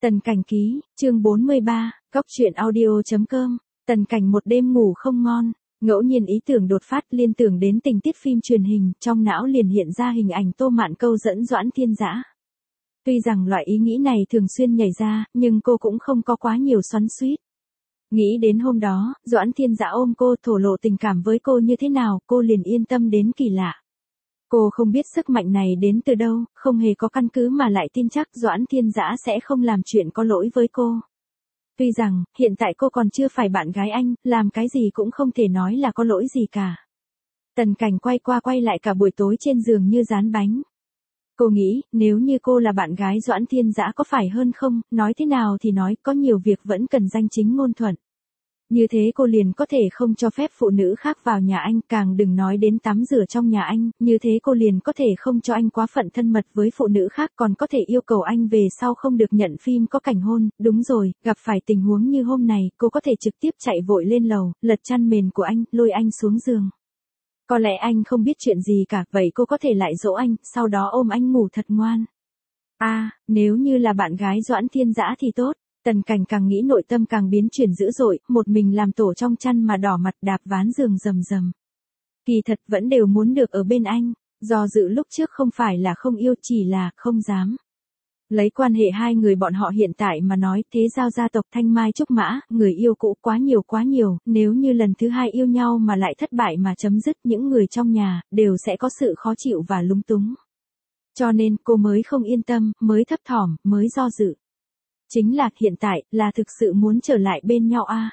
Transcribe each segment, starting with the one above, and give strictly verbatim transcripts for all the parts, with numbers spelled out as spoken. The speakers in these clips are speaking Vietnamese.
Tần Cảnh ký, chương bốn mươi ba, Cóc truyện audio.com, Tần Cảnh một đêm ngủ không ngon, ngẫu nhiên ý tưởng đột phát liên tưởng đến tình tiết phim truyền hình, trong não liền hiện ra hình ảnh Tô Mạn câu dẫn Doãn Thiên Dã. Tuy rằng loại ý nghĩ này thường xuyên nhảy ra, nhưng cô cũng không có quá nhiều xoắn xuýt. Nghĩ đến hôm đó, Doãn Thiên Dã ôm cô thổ lộ tình cảm với cô như thế nào, cô liền yên tâm đến kỳ lạ. Cô không biết sức mạnh này đến từ đâu, không hề có căn cứ mà lại tin chắc Doãn Thiên Dã sẽ không làm chuyện có lỗi với cô. Tuy rằng, hiện tại cô còn chưa phải bạn gái anh, làm cái gì cũng không thể nói là có lỗi gì cả. Tần Cảnh quay qua quay lại cả buổi tối trên giường như dán bánh. Cô nghĩ, nếu như cô là bạn gái Doãn Thiên Dã có phải hơn không, nói thế nào thì nói, có nhiều việc vẫn cần danh chính ngôn thuận. Như thế cô liền có thể không cho phép phụ nữ khác vào nhà anh, càng đừng nói đến tắm rửa trong nhà anh, như thế cô liền có thể không cho anh quá phận thân mật với phụ nữ khác, còn có thể yêu cầu anh về sau không được nhận phim có cảnh hôn. Đúng rồi, gặp phải tình huống như hôm này, cô có thể trực tiếp chạy vội lên lầu, lật chăn mền của anh, lôi anh xuống giường. Có lẽ anh không biết chuyện gì cả, vậy cô có thể lại dỗ anh, sau đó ôm anh ngủ thật ngoan. À, nếu như là bạn gái Doãn Thiên Dã thì tốt. Tần Cảnh càng nghĩ nội tâm càng biến chuyển dữ dội, một mình làm tổ trong chăn mà đỏ mặt đạp ván giường rầm rầm. Kỳ thật vẫn đều muốn được ở bên anh, do dự lúc trước không phải là không yêu, chỉ là không dám. Lấy quan hệ hai người bọn họ hiện tại mà nói, thế giao gia tộc Thanh Mai Trúc Mã, người yêu cũ quá nhiều quá nhiều, nếu như lần thứ hai yêu nhau mà lại thất bại mà chấm dứt, những người trong nhà đều sẽ có sự khó chịu và lúng túng. Cho nên cô mới không yên tâm, mới thấp thỏm, mới do dự. Chính là hiện tại, là thực sự muốn trở lại bên nhau a. À.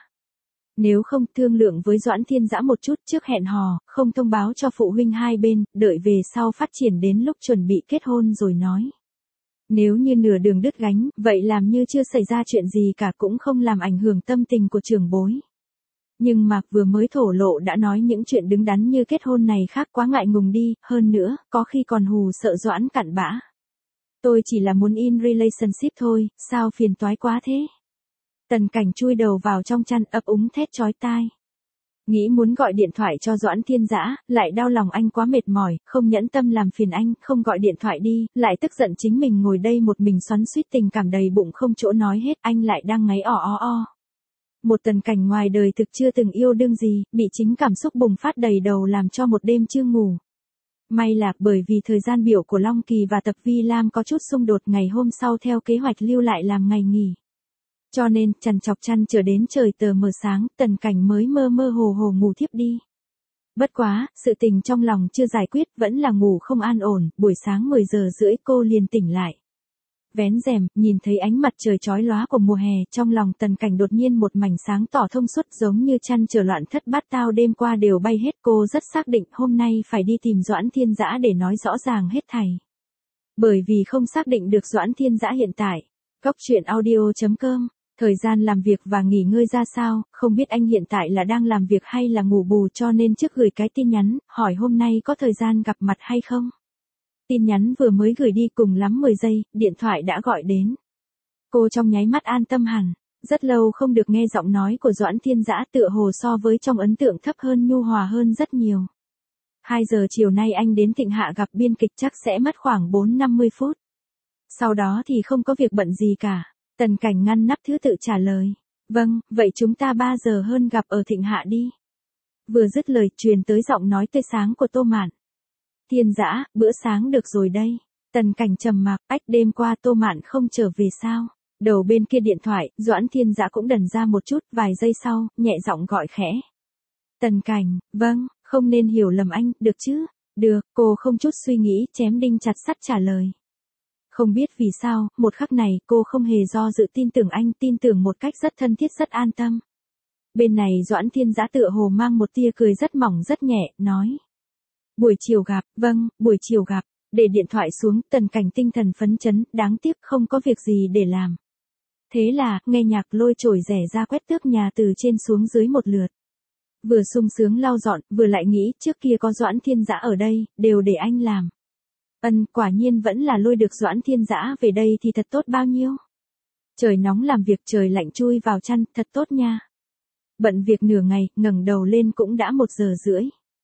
Nếu không thương lượng với Doãn Thiên Dã một chút trước hẹn hò, không thông báo cho phụ huynh hai bên, đợi về sau phát triển đến lúc chuẩn bị kết hôn rồi nói. Nếu như nửa đường đứt gánh, vậy làm như chưa xảy ra chuyện gì cả cũng không làm ảnh hưởng tâm tình của trưởng bối. Nhưng mà vừa mới thổ lộ đã nói những chuyện đứng đắn như kết hôn này khác quá ngại ngùng đi, hơn nữa, có khi còn hù sợ Doãn cặn bã. Tôi chỉ là muốn in relationship thôi, sao phiền toái quá thế? Tần Cảnh chui đầu vào trong chăn ấp úng thét chói tai. Nghĩ muốn gọi điện thoại cho Doãn Thiên Dã, lại đau lòng anh quá mệt mỏi, không nhẫn tâm làm phiền anh, không gọi điện thoại đi, lại tức giận chính mình ngồi đây một mình xoắn xuýt tình cảm đầy bụng không chỗ nói hết, anh lại đang ngáy o o o. Một Tần Cảnh ngoài đời thực chưa từng yêu đương gì, bị chính cảm xúc bùng phát đầy đầu làm cho một đêm chưa ngủ. May là bởi vì thời gian biểu của Long Kỳ và Tập Vi Lam có chút xung đột, ngày hôm sau theo kế hoạch lưu lại làm ngày nghỉ. Cho nên, chằn chọc chăn chờ đến trời tờ mờ sáng, Tần Cảnh mới mơ mơ hồ hồ ngủ thiếp đi. Bất quá, sự tình trong lòng chưa giải quyết, vẫn là ngủ không an ổn, buổi sáng mười giờ rưỡi cô liền tỉnh lại. Vén rèm, nhìn thấy ánh mặt trời chói lóa của mùa hè, trong lòng Tần Cảnh đột nhiên một mảnh sáng tỏ thông suốt, giống như chăn trở loạn thất bát tao đêm qua đều bay hết. Cô rất xác định hôm nay phải đi tìm Doãn Thiên Dã để nói rõ ràng hết thảy. Bởi vì không xác định được Doãn Thiên Dã hiện tại. Cóc truyện audio.com, thời gian làm việc và nghỉ ngơi ra sao, không biết anh hiện tại là đang làm việc hay là ngủ bù, cho nên trước gửi cái tin nhắn, hỏi hôm nay có thời gian gặp mặt hay không. Tin nhắn vừa mới gửi đi cùng lắm mười giây, điện thoại đã gọi đến. Cô trong nháy mắt an tâm hẳn, rất lâu không được nghe giọng nói của Doãn Thiên Dã, tựa hồ so với trong ấn tượng thấp hơn, nhu hòa hơn rất nhiều. hai giờ chiều nay anh đến Thịnh Hạ gặp biên kịch, chắc sẽ mất khoảng bốn năm mươi phút. Sau đó thì không có việc bận gì cả. Tần Cảnh ngăn nắp thứ tự trả lời. Vâng, vậy chúng ta ba giờ hơn gặp ở Thịnh Hạ đi. Vừa dứt lời, truyền tới giọng nói tươi sáng của Tô Mạn. Thiên Dã, bữa sáng được rồi đây. Tần Cảnh trầm mặc, ách, đêm qua Tô Mạn không trở về sao? Đầu bên kia điện thoại, Doãn Thiên Dã cũng đần ra một chút, vài giây sau, nhẹ giọng gọi khẽ. Tần Cảnh, vâng, không nên hiểu lầm anh, được chứ? Được, cô không chút suy nghĩ, chém đinh chặt sắt trả lời. Không biết vì sao, một khắc này, cô không hề do dự tin tưởng anh, tin tưởng một cách rất thân thiết, rất an tâm. Bên này Doãn Thiên Dã tựa hồ mang một tia cười rất mỏng rất nhẹ, nói. Buổi chiều gặp, vâng, buổi chiều gặp. Để điện thoại xuống, Tần Cảnh tinh thần phấn chấn, đáng tiếc không có việc gì để làm. Thế là, nghe nhạc lôi chổi rẻ ra quét tước nhà từ trên xuống dưới một lượt. Vừa sung sướng lau dọn, vừa lại nghĩ, trước kia có Doãn Thiên Dã ở đây, đều để anh làm. Ân, quả nhiên vẫn là lôi được Doãn Thiên Dã về đây thì thật tốt bao nhiêu. Trời nóng làm việc, trời lạnh chui vào chăn, thật tốt nha. Bận việc nửa ngày, ngẩng đầu lên cũng đã một giờ rưỡi.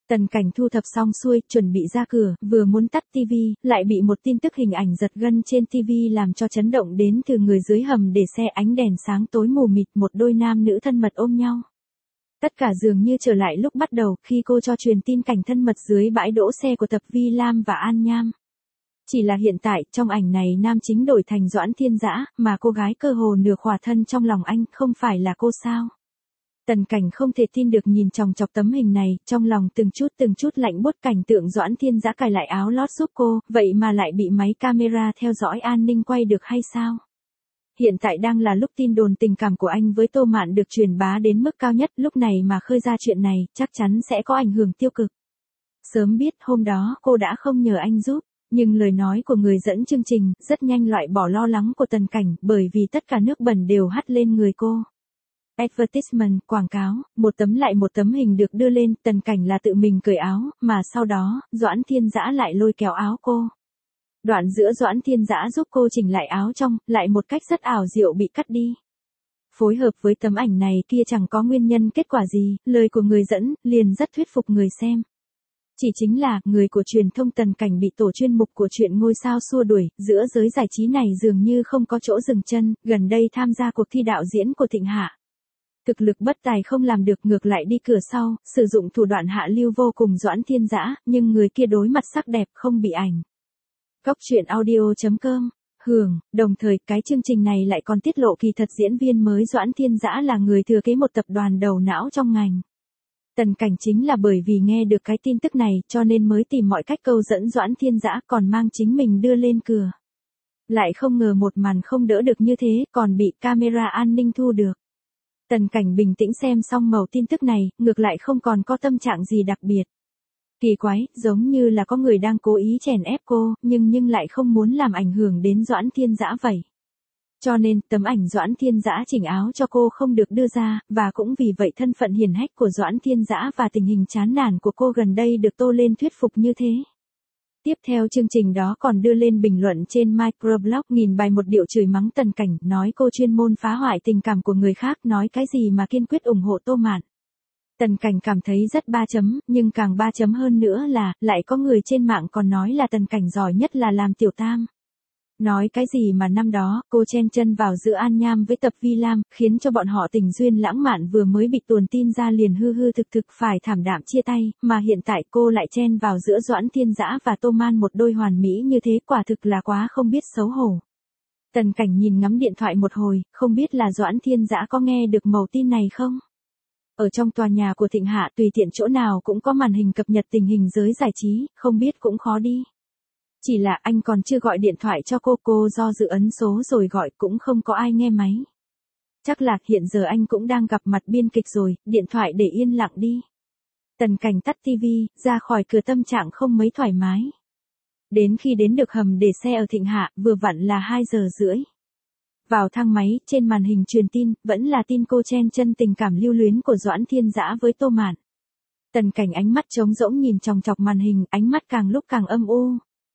Tần Cảnh thu thập xong xuôi, chuẩn bị ra cửa, vừa muốn tắt tivi, lại bị một tin tức hình ảnh giật gân trên tivi làm cho chấn động đến từ người dưới hầm để xe, ánh đèn sáng tối mù mịt, một đôi nam nữ thân mật ôm nhau. Tất cả dường như trở lại lúc bắt đầu, khi cô cho truyền tin cảnh thân mật dưới bãi đỗ xe của tập Vi Lam và An Nham. Chỉ là hiện tại, trong ảnh này nam chính đổi thành Doãn Thiên Dã, mà cô gái cơ hồ nửa khỏa thân trong lòng anh, không phải là cô sao? Tần Cảnh không thể tin được nhìn chòng chọc tấm hình này, trong lòng từng chút từng chút lạnh buốt, cảnh tượng Doãn Thiên Dã cài lại áo lót giúp cô, vậy mà lại bị máy camera theo dõi an ninh quay được hay sao? Hiện tại đang là lúc tin đồn tình cảm của anh với Tô Mạn được truyền bá đến mức cao nhất, lúc này mà khơi ra chuyện này, chắc chắn sẽ có ảnh hưởng tiêu cực. Sớm biết hôm đó cô đã không nhờ anh giúp, nhưng lời nói của người dẫn chương trình rất nhanh loại bỏ lo lắng của Tần Cảnh, bởi vì tất cả nước bẩn đều hắt lên người cô. Advertisement, quảng cáo, một tấm lại một tấm hình được đưa lên, Tần Cảnh là tự mình cởi áo, mà sau đó, Doãn Thiên Dã lại lôi kéo áo cô. Đoạn giữa Doãn Thiên Dã giúp cô chỉnh lại áo trong, lại một cách rất ảo diệu bị cắt đi. Phối hợp với tấm ảnh này kia chẳng có nguyên nhân kết quả gì, lời của người dẫn, liền rất thuyết phục người xem. Chỉ chính là, người của truyền thông Tần Cảnh bị tổ chuyên mục của chuyện ngôi sao xua đuổi, giữa giới giải trí này dường như không có chỗ dừng chân, gần đây tham gia cuộc thi đạo diễn của Thịnh Hạ. Thực lực bất tài không làm được, ngược lại đi cửa sau, sử dụng thủ đoạn hạ lưu vô cùng Doãn Thiên Dã, nhưng người kia đối mặt sắc đẹp không bị ảnh. Góc truyện audio chấm com, hưởng, đồng thời cái chương trình này lại còn tiết lộ kỳ thật diễn viên mới Doãn Thiên Dã là người thừa kế một tập đoàn đầu não trong ngành. Tần Cảnh chính là bởi vì nghe được cái tin tức này cho nên mới tìm mọi cách câu dẫn Doãn Thiên Dã, còn mang chính mình đưa lên cửa. Lại không ngờ một màn không đỡ được như thế, còn bị camera an ninh thu được. Tần Cảnh bình tĩnh xem xong mẩu tin tức này, ngược lại không còn có tâm trạng gì đặc biệt. Kỳ quái, giống như là có người đang cố ý chèn ép cô, nhưng nhưng lại không muốn làm ảnh hưởng đến Doãn Thiên Dã vậy. Cho nên, tấm ảnh Doãn Thiên Dã chỉnh áo cho cô không được đưa ra, và cũng vì vậy thân phận hiển hách của Doãn Thiên Dã và tình hình chán nản của cô gần đây được tô lên thuyết phục như thế. Tiếp theo chương trình đó còn đưa lên bình luận trên microblog nghìn bài một điệu chửi mắng Tần Cảnh, nói cô chuyên môn phá hoại tình cảm của người khác, nói cái gì mà kiên quyết ủng hộ Tô Mạn. Tần Cảnh cảm thấy rất ba chấm, nhưng càng ba chấm hơn nữa là, lại có người trên mạng còn nói là Tần Cảnh giỏi nhất là làm tiểu tam. Nói cái gì mà năm đó, cô chen chân vào giữa An Nham với tập Vi Lam, khiến cho bọn họ tình duyên lãng mạn vừa mới bị tuồn tin ra liền hư hư thực thực phải thảm đạm chia tay, mà hiện tại cô lại chen vào giữa Doãn Thiên Dã và Tô Man một đôi hoàn mỹ như thế, quả thực là quá không biết xấu hổ. Tần Cảnh nhìn ngắm điện thoại một hồi, không biết là Doãn Thiên Dã có nghe được mẩu tin này không? Ở trong tòa nhà của Thịnh Hạ tùy tiện chỗ nào cũng có màn hình cập nhật tình hình giới giải trí, không biết cũng khó đi. Chỉ là anh còn chưa gọi điện thoại cho cô, cô do dự ấn số rồi gọi cũng không có ai nghe máy. Chắc là hiện giờ anh cũng đang gặp mặt biên kịch rồi, điện thoại để yên lặng đi. Tần Cảnh tắt tivi, ra khỏi cửa tâm trạng không mấy thoải mái. Đến khi đến được hầm để xe ở Thịnh Hạ, vừa vặn là hai giờ rưỡi. Vào thang máy, trên màn hình truyền tin, vẫn là tin cô chen chân tình cảm lưu luyến của Doãn Thiên Dã với Tô Mạn. Tần Cảnh ánh mắt trống rỗng nhìn chòng chọc màn hình, ánh mắt càng lúc càng âm u.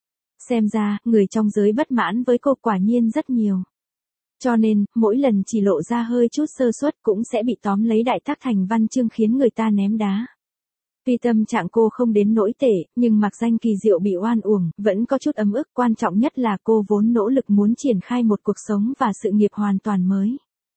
Xem ra, người trong giới bất mãn với cô quả nhiên rất nhiều. Cho nên, mỗi lần chỉ lộ ra hơi chút sơ suất cũng sẽ bị tóm lấy đại tác thành văn chương khiến người ta ném đá. Tuy tâm trạng cô không đến nỗi tệ, nhưng mặc danh kỳ diệu bị oan uổng, vẫn có chút ấm ức, quan trọng nhất là cô vốn nỗ lực muốn triển khai một cuộc sống và sự nghiệp hoàn toàn mới.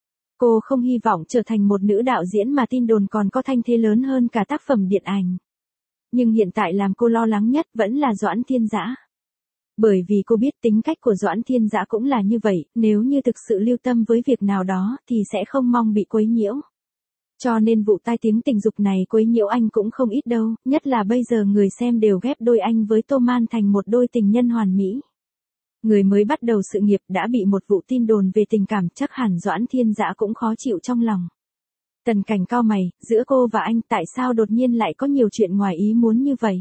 Cô không hy vọng trở thành một nữ đạo diễn mà tin đồn còn có thanh thế lớn hơn cả tác phẩm điện ảnh. Nhưng hiện tại làm cô lo lắng nhất vẫn là Doãn Thiên Dã. Bởi vì cô biết tính cách của Doãn Thiên Dã cũng là như vậy, nếu như thực sự lưu tâm với việc nào đó thì sẽ không mong bị quấy nhiễu. Cho nên vụ tai tiếng tình dục này quấy nhiễu anh cũng không ít đâu, nhất là bây giờ người xem đều ghép đôi anh với Tô Man thành một đôi tình nhân hoàn mỹ. Người mới bắt đầu sự nghiệp đã bị một vụ tin đồn về tình cảm, chắc hẳn Doãn Thiên Dã cũng khó chịu trong lòng. Tần Cảnh cau mày, giữa cô và anh tại sao đột nhiên lại có nhiều chuyện ngoài ý muốn như vậy?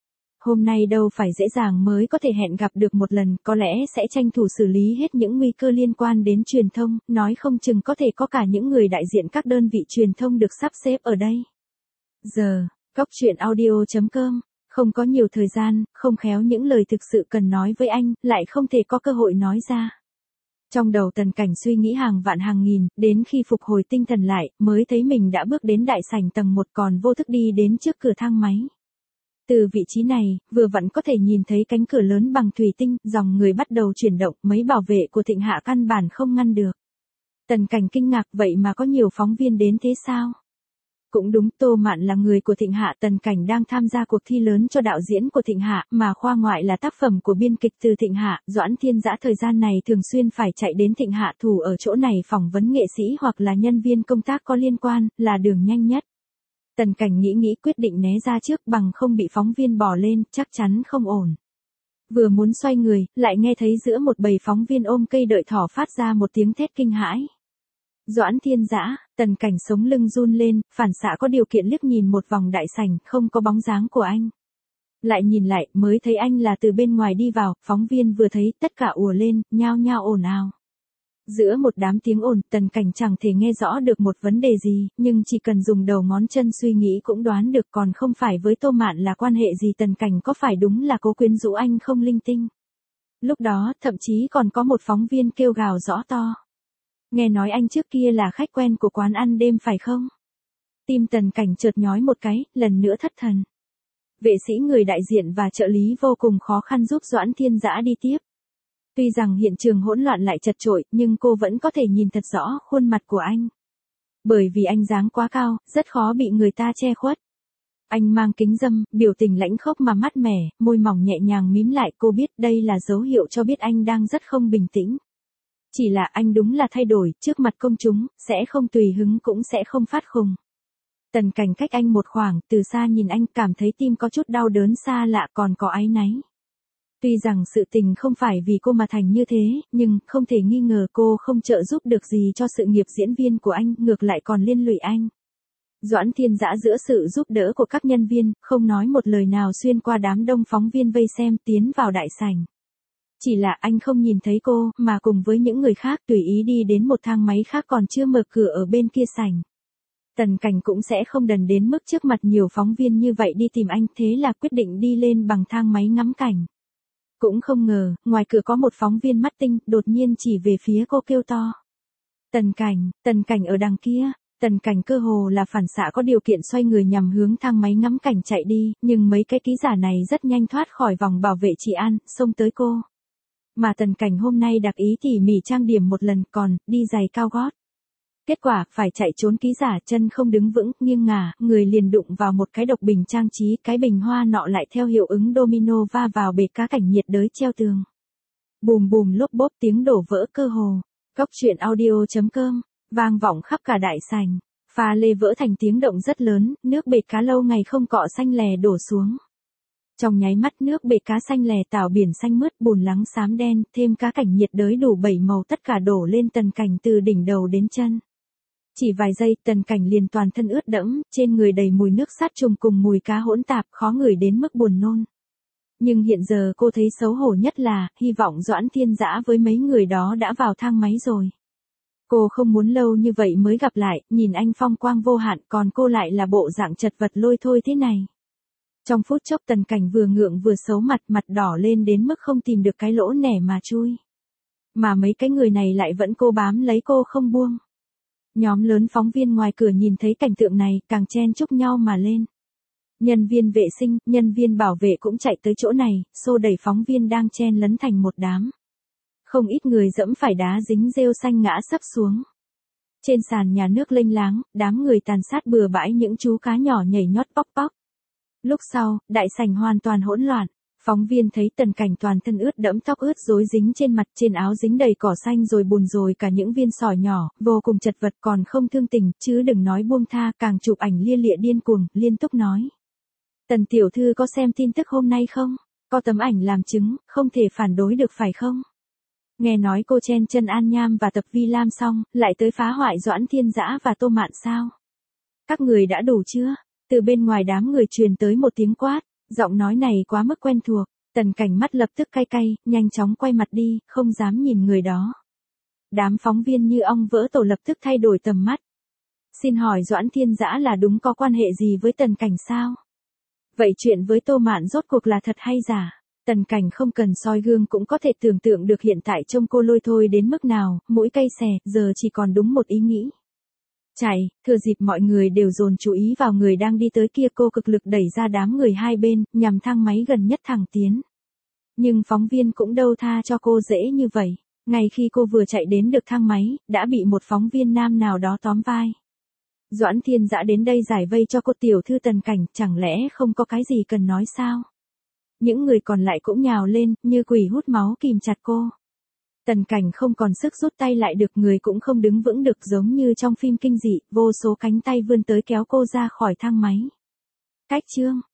Hôm nay đâu phải dễ dàng mới có thể hẹn gặp được một lần, có lẽ sẽ tranh thủ xử lý hết những nguy cơ liên quan đến truyền thông, nói không chừng có thể có cả những người đại diện các đơn vị truyền thông được sắp xếp ở đây. Giờ, góc truyện audio chấm com, không có nhiều thời gian, không khéo những lời thực sự cần nói với anh, lại không thể có cơ hội nói ra. Trong đầu Tần Cảnh suy nghĩ hàng vạn hàng nghìn, đến khi phục hồi tinh thần lại, mới thấy mình đã bước đến đại sảnh tầng một còn vô thức đi đến trước cửa thang máy. Từ vị trí này, vừa vẫn có thể nhìn thấy cánh cửa lớn bằng thủy tinh, dòng người bắt đầu chuyển động, mấy bảo vệ của Thịnh Hạ căn bản không ngăn được. Tần Cảnh kinh ngạc, vậy mà có nhiều phóng viên đến thế sao? Cũng đúng, Tô Mạn là người của Thịnh Hạ, Tần Cảnh đang tham gia cuộc thi lớn cho đạo diễn của Thịnh Hạ, mà khoa ngoại là tác phẩm của biên kịch từ Thịnh Hạ, Doãn Thiên Dã thời gian này thường xuyên phải chạy đến Thịnh Hạ thủ ở chỗ này phỏng vấn nghệ sĩ hoặc là nhân viên công tác có liên quan, là đường nhanh nhất. Tần Cảnh nghĩ nghĩ quyết định né ra trước bằng không bị phóng viên bỏ lên, chắc chắn không ổn. Vừa muốn xoay người, lại nghe thấy giữa một bầy phóng viên ôm cây đợi thỏ phát ra một tiếng thét kinh hãi. Doãn Thiên Dã, Tần Cảnh sống lưng run lên, phản xạ có điều kiện liếc nhìn một vòng đại sảnh, không có bóng dáng của anh. Lại nhìn lại, mới thấy anh là từ bên ngoài đi vào, phóng viên vừa thấy, tất cả ùa lên, nhao nhao ồn ào. Giữa một đám tiếng ồn, Tần Cảnh chẳng thể nghe rõ được một vấn đề gì, nhưng chỉ cần dùng đầu ngón chân suy nghĩ cũng đoán được, còn không phải với Tô Mạn là quan hệ gì. Tần Cảnh có phải đúng là cố quyến rũ anh không linh tinh. Lúc đó, thậm chí còn có một phóng viên kêu gào rõ to. Nghe nói anh trước kia là khách quen của quán ăn đêm phải không? Tim Tần Cảnh chợt nhói một cái, lần nữa thất thần. Vệ sĩ người đại diện và trợ lý vô cùng khó khăn giúp Doãn Thiên Dã đi tiếp. Tuy rằng hiện trường hỗn loạn lại chật chội, nhưng cô vẫn có thể nhìn thật rõ khuôn mặt của anh. Bởi vì anh dáng quá cao, rất khó bị người ta che khuất. Anh mang kính râm, biểu tình lãnh khốc mà mát mẻ, môi mỏng nhẹ nhàng mím lại, cô biết đây là dấu hiệu cho biết anh đang rất không bình tĩnh. Chỉ là anh đúng là thay đổi, trước mặt công chúng, sẽ không tùy hứng cũng sẽ không phát khùng. Tần Cảnh cách anh một khoảng, từ xa nhìn anh cảm thấy tim có chút đau đớn xa lạ còn có áy náy. Tuy rằng sự tình không phải vì cô mà thành như thế, nhưng không thể nghi ngờ cô không trợ giúp được gì cho sự nghiệp diễn viên của anh, ngược lại còn liên lụy anh. Doãn Thiên Dã giữa sự giúp đỡ của các nhân viên, không nói một lời nào xuyên qua đám đông phóng viên vây xem tiến vào đại sảnh. Chỉ là anh không nhìn thấy cô, mà cùng với những người khác tùy ý đi đến một thang máy khác còn chưa mở cửa ở bên kia sảnh. Tần Cảnh cũng sẽ không đần đến mức trước mặt nhiều phóng viên như vậy đi tìm anh, thế là quyết định đi lên bằng thang máy ngắm cảnh. Cũng không ngờ, ngoài cửa có một phóng viên mắt tinh, đột nhiên chỉ về phía cô kêu to. Tần Cảnh, Tần Cảnh ở đằng kia. Tần Cảnh cơ hồ là phản xạ có điều kiện xoay người nhằm hướng thang máy ngắm cảnh chạy đi, nhưng mấy cái ký giả này rất nhanh thoát khỏi vòng bảo vệ trị an, xông tới cô. Mà Tần Cảnh hôm nay đặc ý tỉ mỉ trang điểm một lần, còn đi giày cao gót. Kết quả, phải chạy trốn ký giả, chân không đứng vững, nghiêng ngả, người liền đụng vào một cái độc bình trang trí, cái bình hoa nọ lại theo hiệu ứng domino va vào bể cá cảnh nhiệt đới treo tường. Bùm bùm lốp bốp tiếng đổ vỡ cơ hồ. Cóc truyện audio chấm com, vang vọng khắp cả đại sảnh. Pha lê vỡ thành tiếng động rất lớn, nước bể cá lâu ngày không cọ xanh lè đổ xuống. Trong nháy mắt nước bể cá xanh lè tảo biển xanh mướt, bùn lắng xám đen, thêm cá cảnh nhiệt đới đủ bảy màu tất cả đổ lên Tần Cảnh từ đỉnh đầu đến chân. Chỉ vài giây, Tần Cảnh liền toàn thân ướt đẫm, trên người đầy mùi nước sát trùng cùng mùi cá hỗn tạp, khó ngửi đến mức buồn nôn. Nhưng hiện giờ cô thấy xấu hổ nhất là, hy vọng Doãn Thiên Dã với mấy người đó đã vào thang máy rồi. Cô không muốn lâu như vậy mới gặp lại, nhìn anh phong quang vô hạn, còn cô lại là bộ dạng chật vật lôi thôi thế này. Trong phút chốc Tần Cảnh vừa ngượng vừa xấu mặt, mặt đỏ lên đến mức không tìm được cái lỗ nẻ mà chui. Mà mấy cái người này lại vẫn cố bám lấy cô không buông. Nhóm lớn phóng viên ngoài cửa nhìn thấy cảnh tượng này, càng chen chúc nhau mà lên. Nhân viên vệ sinh, nhân viên bảo vệ cũng chạy tới chỗ này, xô đẩy phóng viên đang chen lấn thành một đám. Không ít người dẫm phải đá dính rêu xanh ngã sấp xuống. Trên sàn nhà nước lênh láng, đám người tàn sát bừa bãi những chú cá nhỏ nhảy nhót póc póc. Lúc sau, đại sảnh hoàn toàn hỗn loạn. Phóng viên thấy Tần Cảnh toàn thân ướt đẫm, tóc ướt rối dính trên mặt, trên áo dính đầy cỏ xanh rồi bùn rồi cả những viên sỏi nhỏ, vô cùng chật vật, còn không thương tình, chứ đừng nói buông tha, càng chụp ảnh lia lịa điên cuồng, liên tục nói. Tần tiểu thư có xem tin tức hôm nay không? Có tấm ảnh làm chứng, không thể phản đối được phải không? Nghe nói cô chen chân An Nham và Tập Vi Lam xong, lại tới phá hoại Doãn Thiên Dã và Tô Mạn sao? Các người đã đủ chưa? Từ bên ngoài đám người truyền tới một tiếng quát, giọng nói này quá mức quen thuộc, Tần Cảnh mắt lập tức cay cay, nhanh chóng quay mặt đi, không dám nhìn người đó. Đám phóng viên như ong vỡ tổ lập tức thay đổi tầm mắt. Xin hỏi Doãn Thiên Dã là đúng có quan hệ gì với Tần Cảnh sao? Vậy chuyện với Tô Mạn rốt cuộc là thật hay giả? Tần Cảnh không cần soi gương cũng có thể tưởng tượng được hiện tại trông cô lôi thôi đến mức nào, mũi cay xè, giờ chỉ còn đúng một ý nghĩ. Chạy, thừa dịp mọi người đều dồn chú ý vào người đang đi tới kia, cô cực lực đẩy ra đám người hai bên, nhằm thang máy gần nhất thẳng tiến. Nhưng phóng viên cũng đâu tha cho cô dễ như vậy. Ngay khi cô vừa chạy đến được thang máy, đã bị một phóng viên nam nào đó tóm vai. Doãn Thiên Dã đến đây giải vây cho cô tiểu thư Tần Cảnh, chẳng lẽ không có cái gì cần nói sao? Những người còn lại cũng nhào lên, như quỷ hút máu kìm chặt cô. Tần Cảnh không còn sức rút tay lại được, người cũng không đứng vững được, giống như trong phim kinh dị, vô số cánh tay vươn tới kéo cô ra khỏi thang máy. Cách chương